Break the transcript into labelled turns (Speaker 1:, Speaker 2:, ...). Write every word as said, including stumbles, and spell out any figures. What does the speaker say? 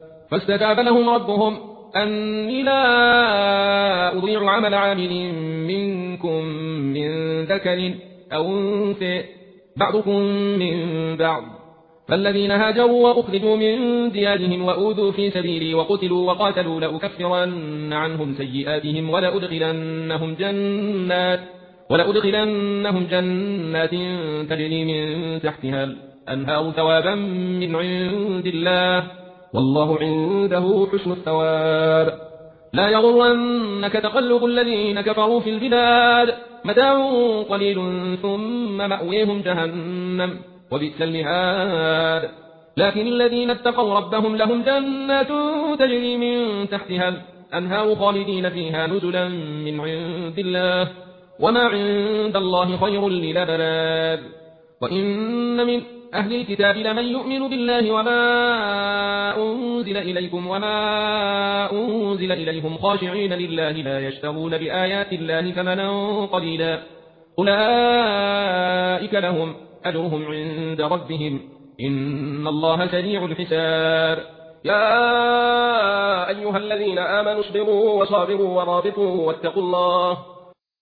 Speaker 1: فاستجاب لهم ربهم أني لا أضيع عمل عامل منكم من ذكر أو أنثى بعضكم من بعض فالذين هاجروا وأخرجوا من ديارهم وأوذوا في سبيلي وقتلوا وقاتلوا لأكفرن عنهم سيئاتهم ولأدخلنهم جنات ولأدخلنهم جنات تجري من تحتها الأنهار ثوابا من عند الله والله عنده حسن الثواب. لا يغرنك تقلب الذين كفروا في البلاد متاع قليل ثم مأويهم جهنم وبئس المهاد. لكن الذين اتقوا ربهم لهم جنات تجري من تحتها الأنهار خالدين فيها نزلا من عند الله وما عند الله خير للأبرار. وإن من أهل الكتاب لمن يؤمن بالله وما أنزل إليكم وما أنزل إليهم خاشعين لله لا يشترون بآيات الله ثمنا قليلا أولئك لهم أجرهم عند ربهم إن الله سريع الحساب. يا أيها الذين آمنوا اصبروا وصابروا ورابطوا واتقوا الله